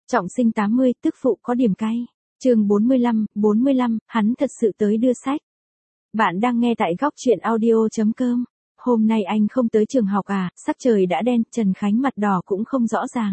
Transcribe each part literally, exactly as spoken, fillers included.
Trọng sinh tám mươi, tức phụ có điểm cay. Chương bốn mươi lăm, bốn mươi lăm, hắn thật sự tới đưa sách. Bạn đang nghe tại góc truyện audio chấm com. Hôm nay anh không tới trường học à? Sắc trời đã đen, Trần Khánh mặt đỏ cũng không rõ ràng.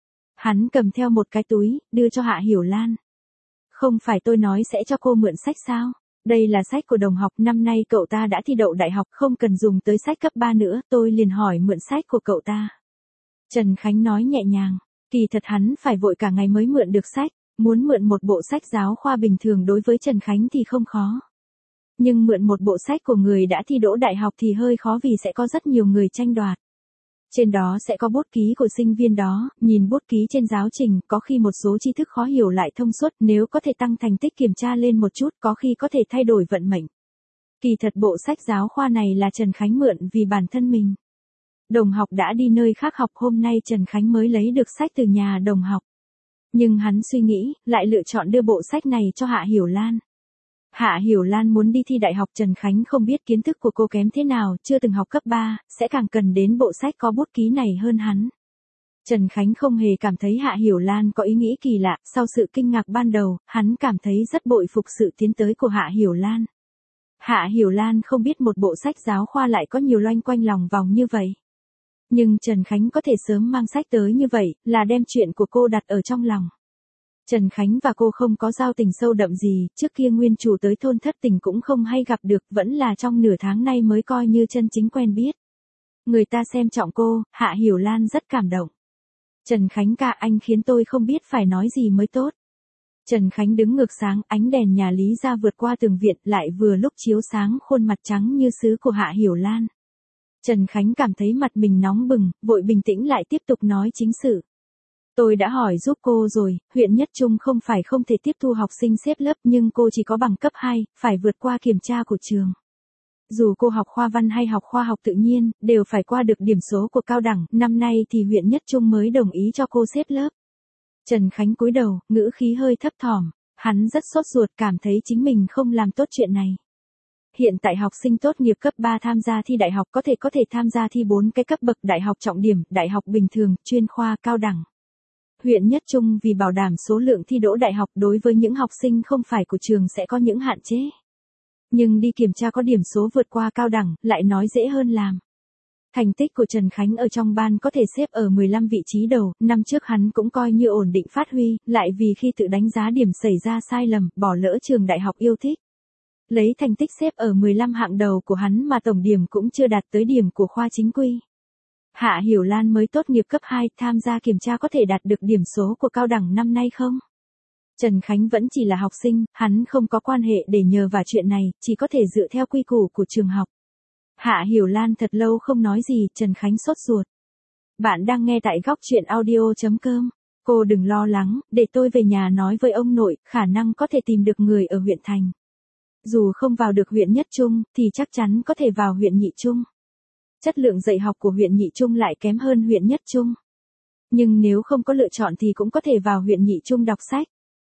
Hắn cầm theo một cái túi, đưa cho Hạ Hiểu Lan. Không phải tôi nói sẽ cho cô mượn sách sao? Đây là sách của đồng học, năm nay cậu ta đã thi đậu đại học, không cần dùng tới sách cấp ba nữa, tôi liền hỏi mượn sách của cậu ta. Trần Khánh nói nhẹ nhàng, kỳ thật hắn phải vội cả ngày mới mượn được sách, muốn mượn một bộ sách giáo khoa bình thường đối với Trần Khánh thì không khó. Nhưng mượn một bộ sách của người đã thi đỗ đại học thì hơi khó vì sẽ có rất nhiều người tranh đoạt. Trên đó sẽ có bút ký của sinh viên đó, nhìn bút ký trên giáo trình, có khi một số tri thức khó hiểu lại thông suốt, nếu có thể tăng thành tích kiểm tra lên một chút, có khi có thể thay đổi vận mệnh. Kỳ thật bộ sách giáo khoa này là Trần Khánh mượn vì bản thân mình. Đồng học đã đi nơi khác học, hôm nay Trần Khánh mới lấy được sách từ nhà đồng học. Nhưng hắn suy nghĩ, lại lựa chọn đưa bộ sách này cho Hạ Hiểu Lan. Hạ Hiểu Lan muốn đi thi đại học, Trần Khánh không biết kiến thức của cô kém thế nào, chưa từng học cấp ba, sẽ càng cần đến bộ sách có bút ký này hơn hắn. Trần Khánh không hề cảm thấy Hạ Hiểu Lan có ý nghĩ kỳ lạ, sau sự kinh ngạc ban đầu, hắn cảm thấy rất bội phục sự tiến tới của Hạ Hiểu Lan. Hạ Hiểu Lan không biết một bộ sách giáo khoa lại có nhiều loanh quanh lòng vòng như vậy. Nhưng Trần Khánh có thể sớm mang sách tới như vậy, là đem chuyện của cô đặt ở trong lòng. Trần Khánh và cô không có giao tình sâu đậm gì, trước kia nguyên chủ tới thôn Thất Tình cũng không hay gặp được, vẫn là trong nửa tháng nay mới coi như chân chính quen biết. Người ta xem trọng cô, Hạ Hiểu Lan rất cảm động. Trần Khánh ca, anh khiến tôi không biết phải nói gì mới tốt. Trần Khánh đứng ngược sáng, ánh đèn nhà Lý ra vượt qua tường viện, lại vừa lúc chiếu sáng khuôn mặt trắng như sứ của Hạ Hiểu Lan. Trần Khánh cảm thấy mặt mình nóng bừng, vội bình tĩnh lại tiếp tục nói chính sự. Tôi đã hỏi giúp cô rồi, huyện Nhất Trung không phải không thể tiếp thu học sinh xếp lớp nhưng cô chỉ có bằng cấp hai, phải vượt qua kiểm tra của trường. Dù cô học khoa văn hay học khoa học tự nhiên, đều phải qua được điểm số của cao đẳng, năm nay thì huyện Nhất Trung mới đồng ý cho cô xếp lớp. Trần Khánh cúi đầu, ngữ khí hơi thấp thỏm, hắn rất sốt ruột, cảm thấy chính mình không làm tốt chuyện này. Hiện tại học sinh tốt nghiệp cấp ba tham gia thi đại học có thể có thể tham gia thi bốn cái cấp bậc đại học trọng điểm, đại học bình thường, chuyên khoa, cao đẳng. Huyện Nhất Trung vì bảo đảm số lượng thi đỗ đại học đối với những học sinh không phải của trường sẽ có những hạn chế. Nhưng đi kiểm tra có điểm số vượt qua cao đẳng, lại nói dễ hơn làm. Thành tích của Trần Khánh ở trong ban có thể xếp ở mười lăm vị trí đầu, năm trước hắn cũng coi như ổn định phát huy, lại vì khi tự đánh giá điểm xảy ra sai lầm, bỏ lỡ trường đại học yêu thích. Lấy thành tích xếp ở mười lăm hạng đầu của hắn mà tổng điểm cũng chưa đạt tới điểm của khoa chính quy. Hạ Hiểu Lan mới tốt nghiệp cấp hai, tham gia kiểm tra có thể đạt được điểm số của cao đẳng năm nay không? Trần Khánh vẫn chỉ là học sinh, hắn không có quan hệ để nhờ vào chuyện này, chỉ có thể dựa theo quy củ của trường học. Hạ Hiểu Lan thật lâu không nói gì, Trần Khánh sốt ruột. Bạn đang nghe tại góc truyện audio chấm com. Cô đừng lo lắng, để tôi về nhà nói với ông nội, khả năng có thể tìm được người ở huyện thành. Dù không vào được huyện Nhất Trung, thì chắc chắn có thể vào huyện Nhị Trung. Chất lượng dạy học của huyện Nhị Trung lại kém hơn huyện Nhất Trung. Nhưng nếu không có lựa chọn thì cũng có thể vào huyện Nhị Trung đọc sách.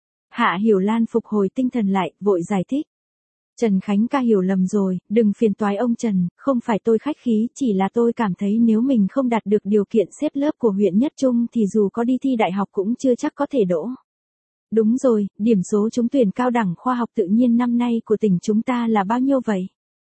Hạ Hiểu Lan phục hồi tinh thần lại, vội giải thích. Trần Khánh ca hiểu lầm rồi, đừng phiền toái ông Trần, không phải tôi khách khí, chỉ là tôi cảm thấy nếu mình không đạt được điều kiện xếp lớp của huyện Nhất Trung thì dù có đi thi đại học cũng chưa chắc có thể đỗ. Đúng rồi, điểm số trúng tuyển cao đẳng khoa học tự nhiên năm nay của tỉnh chúng ta là bao nhiêu vậy?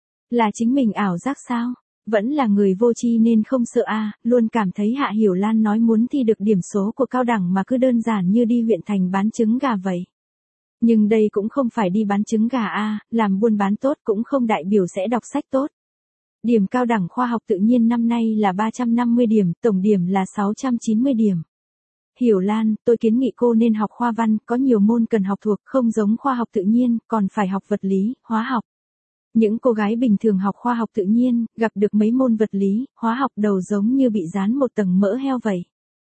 Là chính mình ảo giác sao? Vẫn là người vô tri nên không sợ a, à, luôn cảm thấy Hạ Hiểu Lan nói muốn thi được điểm số của cao đẳng mà cứ đơn giản như đi huyện thành bán trứng gà vậy. Nhưng đây cũng không phải đi bán trứng gà a, à, làm buôn bán tốt cũng không đại biểu sẽ đọc sách tốt. Điểm cao đẳng khoa học tự nhiên năm nay là ba trăm năm mươi điểm, tổng điểm là sáu trăm chín mươi điểm. Hiểu Lan, tôi kiến nghị cô nên học khoa văn, có nhiều môn cần học thuộc, không giống khoa học tự nhiên, còn phải học vật lý, hóa học. Những cô gái bình thường học khoa học tự nhiên, gặp được mấy môn vật lý, hóa học đầu giống như bị dán một tầng mỡ heo vậy.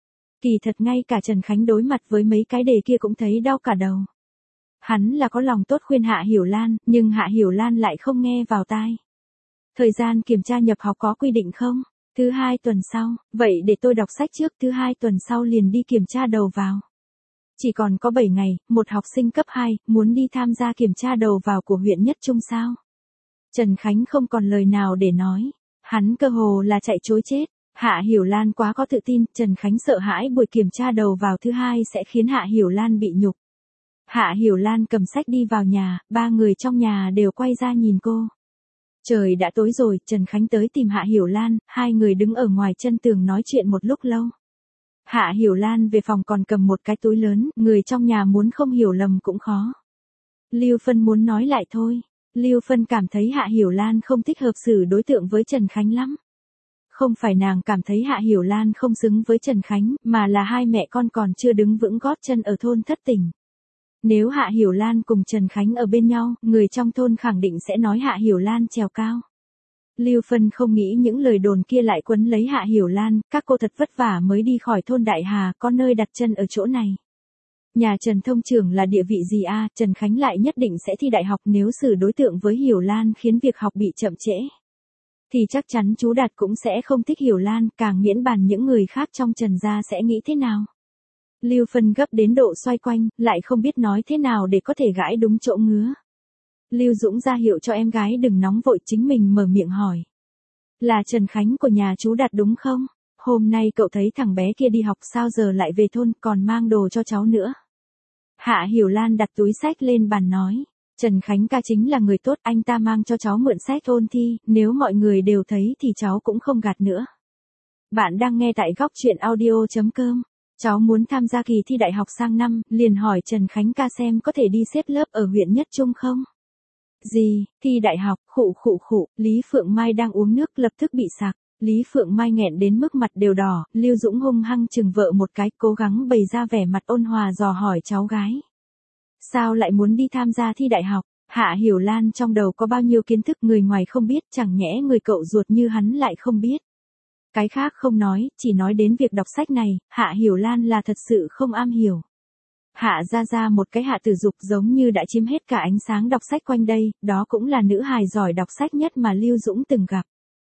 Kỳ thật ngay cả Trần Khánh đối mặt với mấy cái đề kia cũng thấy đau cả đầu. Hắn là có lòng tốt khuyên Hạ Hiểu Lan, nhưng Hạ Hiểu Lan lại không nghe vào tai. Thời gian kiểm tra nhập học có quy định không? Thứ hai tuần sau, vậy để tôi đọc sách trước, thứ hai tuần sau liền đi kiểm tra đầu vào. Chỉ còn có bảy ngày, một học sinh cấp hai, muốn đi tham gia kiểm tra đầu vào của huyện Nhất Trung sao? Trần Khánh không còn lời nào để nói. Hắn cơ hồ là chạy trối chết. Hạ Hiểu Lan quá có tự tin, Trần Khánh sợ hãi buổi kiểm tra đầu vào thứ hai sẽ khiến Hạ Hiểu Lan bị nhục. Hạ Hiểu Lan cầm sách đi vào nhà, ba người trong nhà đều quay ra nhìn cô. Trời đã tối rồi, Trần Khánh tới tìm Hạ Hiểu Lan, hai người đứng ở ngoài chân tường nói chuyện một lúc lâu. Hạ Hiểu Lan về phòng còn cầm một cái túi lớn, người trong nhà muốn không hiểu lầm cũng khó. Lưu Phân muốn nói lại thôi. Lưu Phân cảm thấy Hạ Hiểu Lan không thích hợp xử đối tượng với Trần Khánh lắm. Không phải nàng cảm thấy Hạ Hiểu Lan không xứng với Trần Khánh, mà là hai mẹ con còn chưa đứng vững gót chân ở thôn thất tình. Nếu Hạ Hiểu Lan cùng Trần Khánh ở bên nhau, người trong thôn khẳng định sẽ nói Hạ Hiểu Lan trèo cao. Lưu Phân không nghĩ những lời đồn kia lại quấn lấy Hạ Hiểu Lan, các cô thật vất vả mới đi khỏi thôn Đại Hà, có nơi đặt chân ở chỗ này. Nhà Trần Thông trưởng là địa vị gì a, à, Trần Khánh lại nhất định sẽ thi đại học, nếu xử đối tượng với Hiểu Lan khiến việc học bị chậm trễ. Thì chắc chắn chú Đạt cũng sẽ không thích Hiểu Lan, càng miễn bàn những người khác trong Trần gia sẽ nghĩ thế nào. Lưu Phân gấp đến độ xoay quanh, lại không biết nói thế nào để có thể gãi đúng chỗ ngứa. Lưu Dũng ra hiệu cho em gái đừng nóng vội, chính mình mở miệng hỏi. Là Trần Khánh của nhà chú Đạt đúng không? Hôm nay cậu thấy thằng bé kia đi học sao giờ lại về thôn còn mang đồ cho cháu nữa. Hạ Hiểu Lan đặt túi sách lên bàn nói. Trần Khánh ca chính là người tốt, anh ta mang cho cháu mượn sách ôn thi, nếu mọi người đều thấy thì cháu cũng không gạt nữa. Bạn đang nghe tại góc truyện audio chấm com. Cháu muốn tham gia kỳ thi đại học sang năm, liền hỏi Trần Khánh ca xem có thể đi xếp lớp ở huyện Nhất Trung không? Gì, thi đại học, khụ khụ khụ, Lý Phượng Mai đang uống nước lập tức bị sặc. Lý Phượng Mai nghẹn đến mức mặt đều đỏ, Lưu Dũng hung hăng chừng vợ một cái, cố gắng bày ra vẻ mặt ôn hòa dò hỏi cháu gái. Sao lại muốn đi tham gia thi đại học? Hạ Hiểu Lan trong đầu có bao nhiêu kiến thức người ngoài không biết, chẳng nhẽ người cậu ruột như hắn lại không biết. Cái khác không nói, chỉ nói đến việc đọc sách này, Hạ Hiểu Lan là thật sự không am hiểu. Hạ ra ra một cái Hạ Tử Dục giống như đã chiếm hết cả ánh sáng đọc sách quanh đây, đó cũng là nữ hài giỏi đọc sách nhất mà Lưu Dũng từng gặp.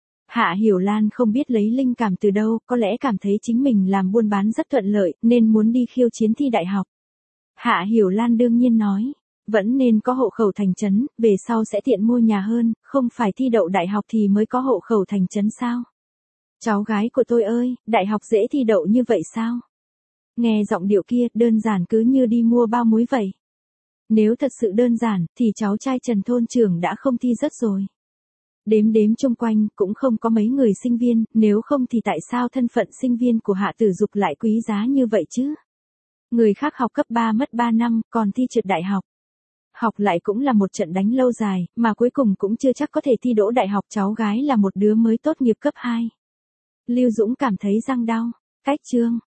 Hạ Hiểu Lan không biết lấy linh cảm từ đâu, có lẽ cảm thấy chính mình làm buôn bán rất thuận lợi, nên muốn đi khiêu chiến thi đại học. Hạ Hiểu Lan đương nhiên nói, vẫn nên có hộ khẩu thành trấn, về sau sẽ tiện mua nhà hơn, không phải thi đậu đại học thì mới có hộ khẩu thành trấn sao? Cháu gái của tôi ơi, đại học dễ thi đậu như vậy sao? Nghe giọng điệu kia, đơn giản cứ như đi mua bao muối vậy. Nếu thật sự đơn giản, thì cháu trai Trần thôn trưởng đã không thi rất rồi. Đếm đếm chung quanh, cũng không có mấy người sinh viên, nếu không thì tại sao thân phận sinh viên của Hạ Tử Dục lại quý giá như vậy chứ? Người khác học cấp ba mất ba năm, còn thi trượt đại học. Học lại cũng là một trận đánh lâu dài, mà cuối cùng cũng chưa chắc có thể thi đỗ đại học, cháu gái là một đứa mới tốt nghiệp cấp hai. Lưu Dũng cảm thấy răng đau. Cách chương.